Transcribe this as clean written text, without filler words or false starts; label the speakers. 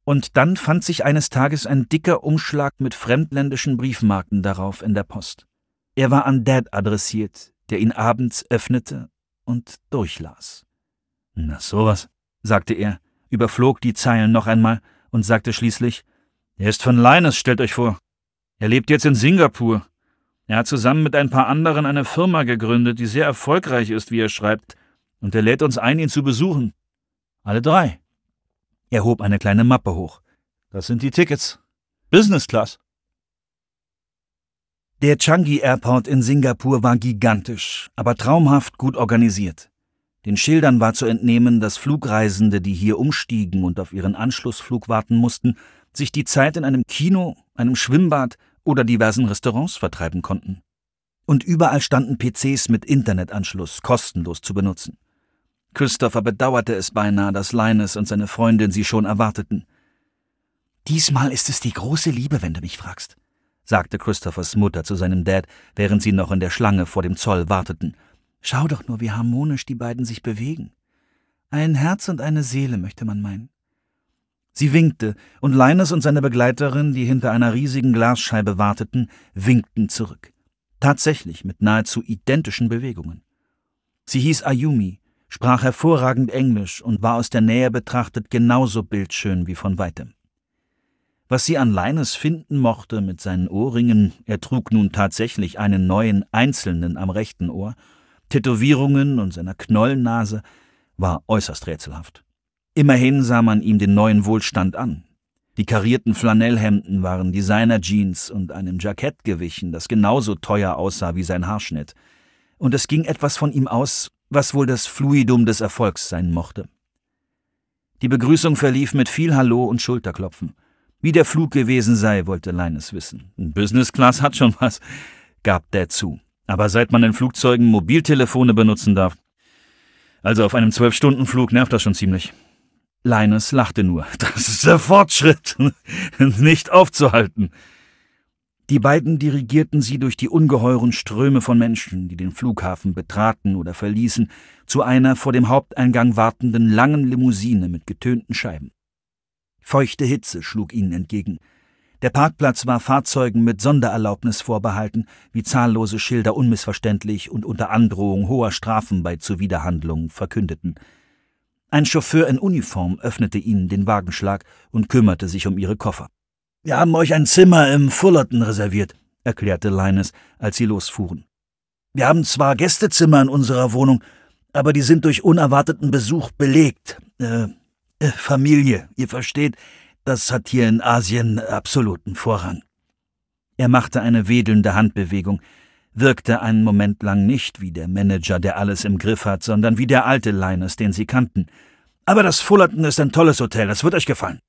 Speaker 1: Und dann fand sich eines Tages ein dicker Umschlag mit fremdländischen Briefmarken darauf in der Post. Er war an Dad adressiert, der ihn abends öffnete und durchlas. »Na sowas«, sagte er, überflog die Zeilen noch einmal und sagte schließlich, »Er ist von Linus, stellt euch vor. Er lebt jetzt in Singapur. Er hat zusammen mit ein paar anderen eine Firma gegründet, die sehr erfolgreich ist, wie er schreibt, und er lädt uns ein, ihn zu besuchen. Alle 3. Er hob eine kleine Mappe hoch. »Das sind die Tickets. Business Class.« Der Changi Airport in Singapur war gigantisch, aber traumhaft gut organisiert. Den Schildern war zu entnehmen, dass Flugreisende, die hier umstiegen und auf ihren Anschlussflug warten mussten, sich die Zeit in einem Kino, einem Schwimmbad oder diversen Restaurants vertreiben konnten. Und überall standen PCs mit Internetanschluss, kostenlos zu benutzen. Christopher bedauerte es beinahe, dass Linus und seine Freundin sie schon erwarteten. »Diesmal ist es die große Liebe, wenn du mich fragst«, sagte Christophers Mutter zu seinem Dad, während sie noch in der Schlange vor dem Zoll warteten. »Schau doch nur, wie harmonisch die beiden sich bewegen. Ein Herz und eine Seele, möchte man meinen.« Sie winkte, und Linus und seine Begleiterin, die hinter einer riesigen Glasscheibe warteten, winkten zurück. Tatsächlich mit nahezu identischen Bewegungen. Sie hieß Ayumi, sprach hervorragend Englisch und war aus der Nähe betrachtet genauso bildschön wie von weitem. Was sie an Linus finden mochte mit seinen Ohrringen, er trug nun tatsächlich einen neuen, einzelnen am rechten Ohr, Tätowierungen und seiner Knollennase, war äußerst rätselhaft. Immerhin sah man ihm den neuen Wohlstand an. Die karierten Flanellhemden waren Designer-Jeans und einem Jackett gewichen, das genauso teuer aussah wie sein Haarschnitt. Und es ging etwas von ihm aus, was wohl das Fluidum des Erfolgs sein mochte. Die Begrüßung verlief mit viel Hallo und Schulterklopfen. Wie der Flug gewesen sei, wollte Linus wissen. Business Class hat schon was, gab Dad zu. Aber seit man in Flugzeugen Mobiltelefone benutzen darf. Also auf einem 12-Stunden-Flug nervt das schon ziemlich. Linus lachte nur. Das ist der Fortschritt. Nicht aufzuhalten. Die beiden dirigierten sie durch die ungeheuren Ströme von Menschen, die den Flughafen betraten oder verließen, zu einer vor dem Haupteingang wartenden langen Limousine mit getönten Scheiben. Feuchte Hitze schlug ihnen entgegen. Der Parkplatz war Fahrzeugen mit Sondererlaubnis vorbehalten, wie zahllose Schilder unmissverständlich und unter Androhung hoher Strafen bei Zuwiderhandlungen verkündeten. Ein Chauffeur in Uniform öffnete ihnen den Wagenschlag und kümmerte sich um ihre Koffer. »Wir haben euch ein Zimmer im Fullerton reserviert«, erklärte Linus, als sie losfuhren. »Wir haben zwar Gästezimmer in unserer Wohnung, aber die sind durch unerwarteten Besuch belegt. Familie, ihr versteht, das hat hier in Asien absoluten Vorrang.« Er machte eine wedelnde Handbewegung, wirkte einen Moment lang nicht wie der Manager, der alles im Griff hat, sondern wie der alte Linus, den sie kannten. »Aber das Fullerton ist ein tolles Hotel, das wird euch gefallen.«